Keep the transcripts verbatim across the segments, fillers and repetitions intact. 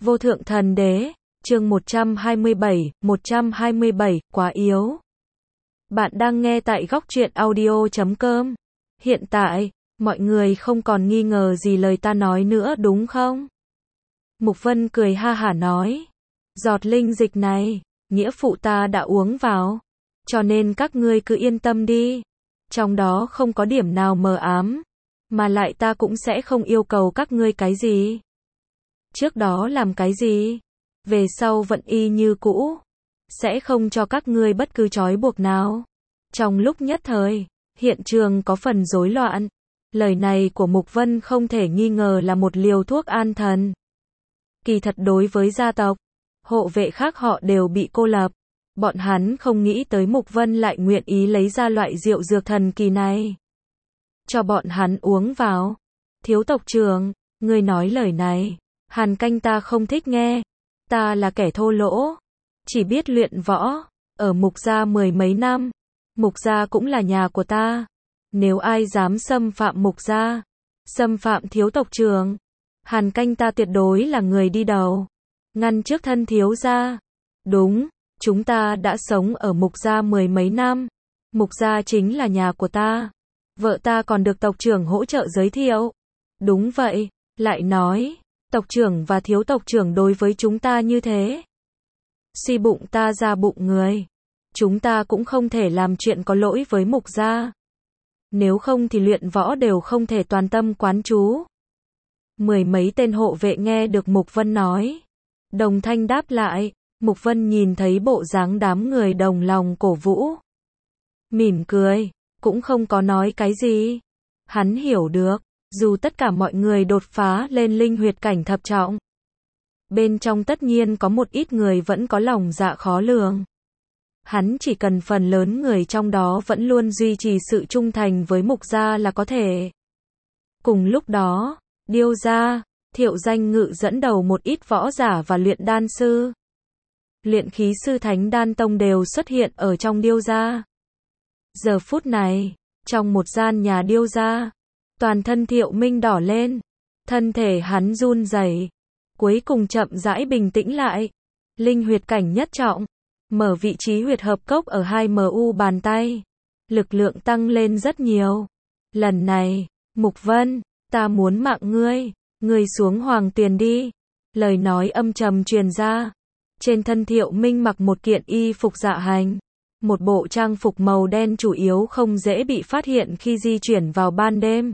Vô thượng thần đế, chương một trăm hai mươi bảy, một trăm hai mươi bảy, quá yếu. Bạn đang nghe tại góc truyện audio chấm com. Hiện tại, mọi người không còn nghi ngờ gì lời ta nói nữa đúng không? Mục Vân cười ha hả nói. Giọt linh dịch này, nghĩa phụ ta đã uống vào. Cho nên các ngươi cứ yên tâm đi. Trong đó không có điểm nào mờ ám. Mà lại ta cũng sẽ không yêu cầu các ngươi cái gì. Trước đó làm cái gì? Về sau vẫn y như cũ. Sẽ không cho các ngươi bất cứ trói buộc nào. Trong lúc nhất thời, hiện trường có phần rối loạn. Lời này của Mục Vân không thể nghi ngờ là một liều thuốc an thần. Kỳ thật đối với gia tộc, hộ vệ khác họ đều bị cô lập. Bọn hắn không nghĩ tới Mục Vân lại nguyện ý lấy ra loại rượu dược thần kỳ này. Cho bọn hắn uống vào. Thiếu tộc trưởng, ngươi nói lời này. Hàn Canh ta không thích nghe. Ta là kẻ thô lỗ. Chỉ biết luyện võ. Ở Mục gia mười mấy năm. Mục gia cũng là nhà của ta. Nếu ai dám xâm phạm Mục gia, xâm phạm thiếu tộc trưởng, Hàn Canh ta tuyệt đối là người đi đầu. Ngăn trước thân thiếu gia. Đúng, chúng ta đã sống ở Mục gia mười mấy năm. Mục gia chính là nhà của ta. Vợ ta còn được tộc trưởng hỗ trợ giới thiệu. Đúng vậy, lại nói, tộc trưởng và thiếu tộc trưởng đối với chúng ta như thế. Suy bụng ta ra bụng người. Chúng ta cũng không thể làm chuyện có lỗi với Mục gia. Nếu không thì luyện võ đều không thể toàn tâm quán chú. Mười mấy tên hộ vệ nghe được Mục Vân nói. Đồng thanh đáp lại. Mục Vân nhìn thấy bộ dáng đám người đồng lòng cổ vũ. Mỉm cười, cũng không có nói cái gì. Hắn hiểu được, dù tất cả mọi người đột phá lên linh huyệt cảnh thập trọng. Bên trong tất nhiên có một ít người vẫn có lòng dạ khó lường. Hắn chỉ cần phần lớn người trong đó vẫn luôn duy trì sự trung thành với Mục gia là có thể. Cùng lúc đó, Điêu gia, Thiệu Danh Ngự dẫn đầu một ít võ giả và luyện đan sư. Luyện khí sư Thánh Đan Tông đều xuất hiện ở trong Điêu gia. Giờ phút này, trong một gian nhà Điêu gia, toàn thân Thiệu Minh đỏ lên, thân thể hắn run rẩy, cuối cùng chậm rãi bình tĩnh lại. Linh huyệt cảnh nhất trọng, mở vị trí huyệt hợp cốc ở hai mu bàn tay, lực lượng tăng lên rất nhiều. Lần này, Mục Vân, ta muốn mạng ngươi, ngươi xuống hoàng tuyền đi. Lời nói âm trầm truyền ra. Trên thân Thiệu Minh mặc một kiện y phục dạ hành, một bộ trang phục màu đen chủ yếu không dễ bị phát hiện khi di chuyển vào ban đêm.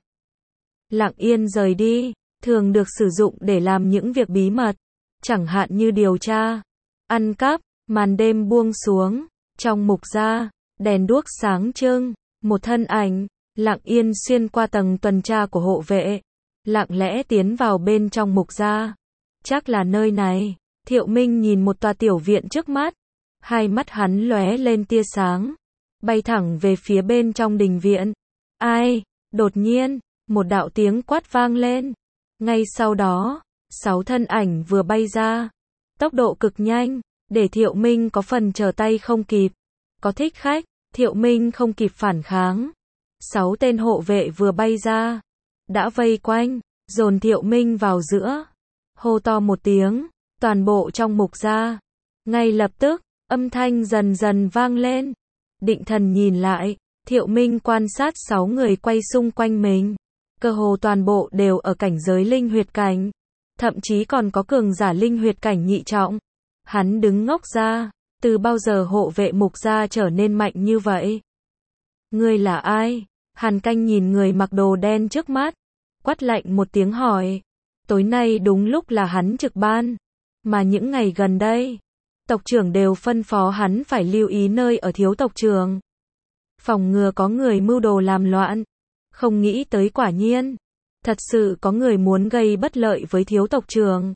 Lặng yên rời đi, thường được sử dụng để làm những việc bí mật, chẳng hạn như điều tra, ăn cắp. Màn đêm buông xuống, trong Mục gia, đèn đuốc sáng trưng, một thân ảnh, lặng yên xuyên qua tầng tuần tra của hộ vệ, lặng lẽ tiến vào bên trong Mục gia. Chắc là nơi này. Thiệu Minh nhìn một tòa tiểu viện trước mắt, hai mắt hắn lóe lên tia sáng, bay thẳng về phía bên trong đình viện. Ai? Đột nhiên, một đạo tiếng quát vang lên. Ngay sau đó, sáu thân ảnh vừa bay ra, tốc độ cực nhanh, để Thiệu Minh có phần trở tay không kịp. Có thích khách, Thiệu Minh không kịp phản kháng. Sáu tên hộ vệ vừa bay ra, đã vây quanh, dồn Thiệu Minh vào giữa. Hô to một tiếng, toàn bộ trong Mục gia. Ngay lập tức, âm thanh dần dần vang lên. Định thần nhìn lại, Thiệu Minh quan sát sáu người quay xung quanh mình. Cơ hồ toàn bộ đều ở cảnh giới linh huyệt cảnh. Thậm chí còn có cường giả linh huyệt cảnh nhị trọng. Hắn đứng ngốc ra, từ bao giờ hộ vệ Mục gia trở nên mạnh như vậy? Ngươi là ai? Hàn Canh nhìn người mặc đồ đen trước mắt, quát lạnh một tiếng hỏi. Tối nay đúng lúc là hắn trực ban, mà những ngày gần đây, tộc trưởng đều phân phó hắn phải lưu ý nơi ở thiếu tộc trưởng, phòng ngừa có người mưu đồ làm loạn. Không nghĩ tới quả nhiên, thật sự có người muốn gây bất lợi với thiếu tộc trưởng.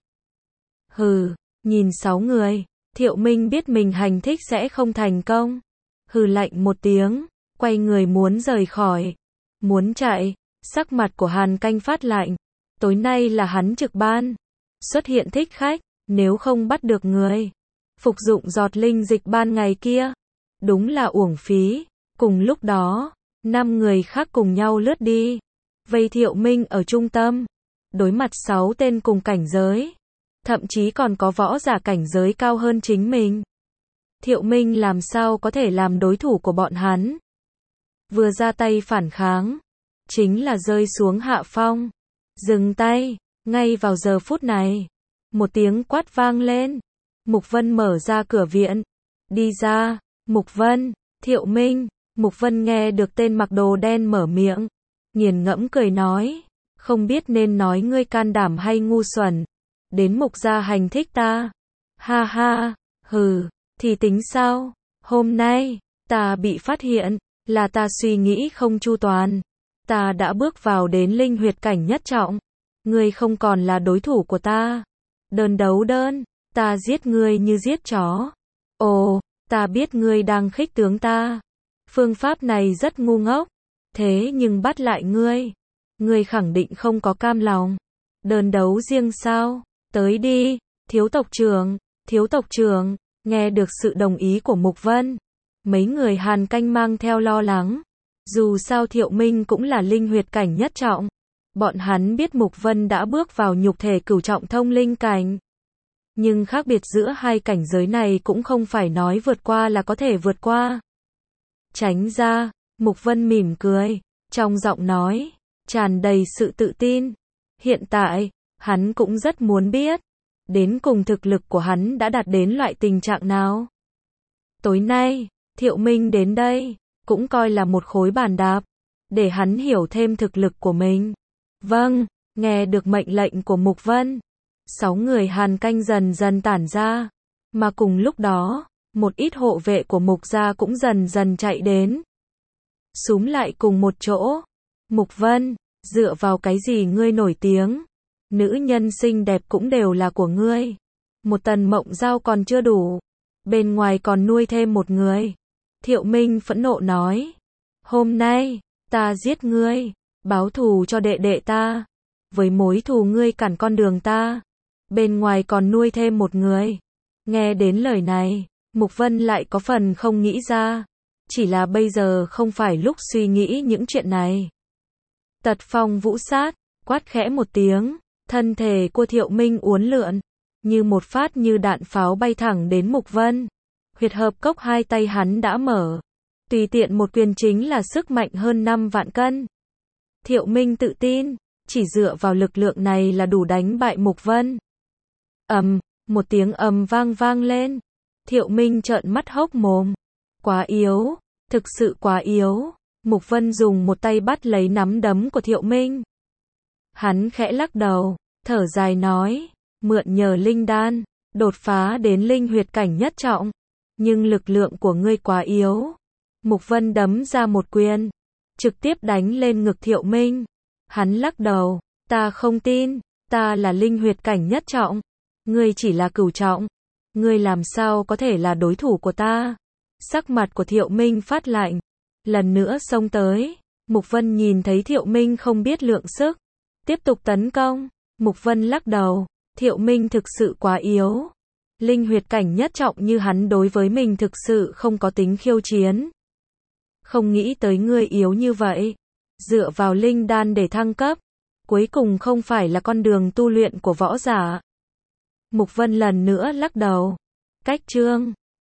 Hừ. Nhìn sáu người, Thiệu Minh biết mình hành thích sẽ không thành công. Hừ lạnh một tiếng, quay người muốn rời khỏi. Muốn chạy, sắc mặt của Hàn Canh phát lạnh. Tối nay là hắn trực ban. Xuất hiện thích khách, nếu không bắt được người. Phục dụng giọt linh dịch ban ngày kia. Đúng là uổng phí. Cùng lúc đó, năm người khác cùng nhau lướt đi. Vây Thiệu Minh ở trung tâm. Đối mặt sáu tên cùng cảnh giới. thậm chí còn có võ giả cảnh giới cao hơn chính mình. Thiệu Minh làm sao có thể làm đối thủ của bọn hắn? Vừa ra tay phản kháng, chính là rơi xuống hạ phong. Dừng tay, ngay vào giờ phút này. Một tiếng quát vang lên. Mục Vân mở ra cửa viện. Đi ra, Mục Vân, Thiệu Minh. Mục Vân nghe được tên mặc đồ đen mở miệng. Nghiền ngẫm cười nói. Không biết nên nói ngươi can đảm hay ngu xuẩn. Đến Mục gia hành thích ta. Ha ha, hừ, thì tính sao? Hôm nay, ta bị phát hiện, là ta suy nghĩ không chu toàn. Ta đã bước vào đến linh huyệt cảnh nhất trọng. Ngươi không còn là đối thủ của ta. Đơn đấu đơn, ta giết ngươi như giết chó. Ồ, ta biết ngươi đang khích tướng ta. Phương pháp này rất ngu ngốc. Thế nhưng bắt lại ngươi. Ngươi khẳng định không có cam lòng. Đơn đấu riêng sao? Tới đi, thiếu tộc trưởng, thiếu tộc trưởng. Nghe được sự đồng ý của Mục Vân. Mấy người Hàn Canh mang theo lo lắng. Dù sao Thiệu Minh cũng là linh huyệt cảnh nhất trọng. Bọn hắn biết Mục Vân đã bước vào nhục thể cửu trọng thông linh cảnh. Nhưng khác biệt giữa hai cảnh giới này cũng không phải nói vượt qua là có thể vượt qua. Tránh ra, Mục Vân mỉm cười, trong giọng nói, tràn đầy sự tự tin. Hiện tại, hắn cũng rất muốn biết, đến cùng thực lực của hắn đã đạt đến loại tình trạng nào. Tối nay, Thiệu Minh đến đây, cũng coi là một khối bàn đạp, để hắn hiểu thêm thực lực của mình. Vâng, nghe được mệnh lệnh của Mục Vân. Sáu người Hàn Canh dần dần tản ra, mà cùng lúc đó, một ít hộ vệ của Mục gia cũng dần dần chạy đến. Xúm lại cùng một chỗ. Mục Vân, dựa vào cái gì ngươi nổi tiếng? Nữ nhân xinh đẹp cũng đều là của ngươi. Một Tần Mộng Giao còn chưa đủ. Bên ngoài còn nuôi thêm một người. Thiệu Minh phẫn nộ nói. Hôm nay, ta giết ngươi, báo thù cho đệ đệ ta. Với mối thù ngươi cản con đường ta. Bên ngoài còn nuôi thêm một người. Nghe đến lời này, Mục Vân lại có phần không nghĩ ra. Chỉ là bây giờ không phải lúc suy nghĩ những chuyện này. Tật phong vũ sát, quát khẽ một tiếng. Thân thể của Thiệu Minh uốn lượn. Như một phát như đạn pháo bay thẳng đến Mục Vân. Huyệt hợp cốc hai tay hắn đã mở. Tùy tiện một quyền chính là sức mạnh hơn năm vạn cân. Thiệu Minh tự tin, chỉ dựa vào lực lượng này là đủ đánh bại Mục Vân. Ầm, một tiếng ầm vang vang lên. Thiệu Minh trợn mắt hốc mồm. Quá yếu, thực sự quá yếu. Mục Vân dùng một tay bắt lấy nắm đấm của Thiệu Minh. Hắn khẽ lắc đầu, thở dài nói, mượn nhờ linh đan, đột phá đến linh huyệt cảnh nhất trọng. Nhưng lực lượng của ngươi quá yếu. Mục Vân đấm ra một quyền, trực tiếp đánh lên ngực Thiệu Minh. Hắn lắc đầu, ta không tin, ta là linh huyệt cảnh nhất trọng. Ngươi chỉ là cửu trọng. Ngươi làm sao có thể là đối thủ của ta? Sắc mặt của Thiệu Minh phát lạnh. Lần nữa xông tới. Mục Vân nhìn thấy Thiệu Minh không biết lượng sức. Tiếp tục tấn công. Mục Vân lắc đầu. Thiệu Minh thực sự quá yếu. Linh huyệt cảnh nhất trọng như hắn đối với mình thực sự không có tính khiêu chiến. Không nghĩ tới ngươi yếu như vậy. Dựa vào linh đan để thăng cấp. Cuối cùng không phải là con đường tu luyện của võ giả. Mục Vân lần nữa lắc đầu. Cách chương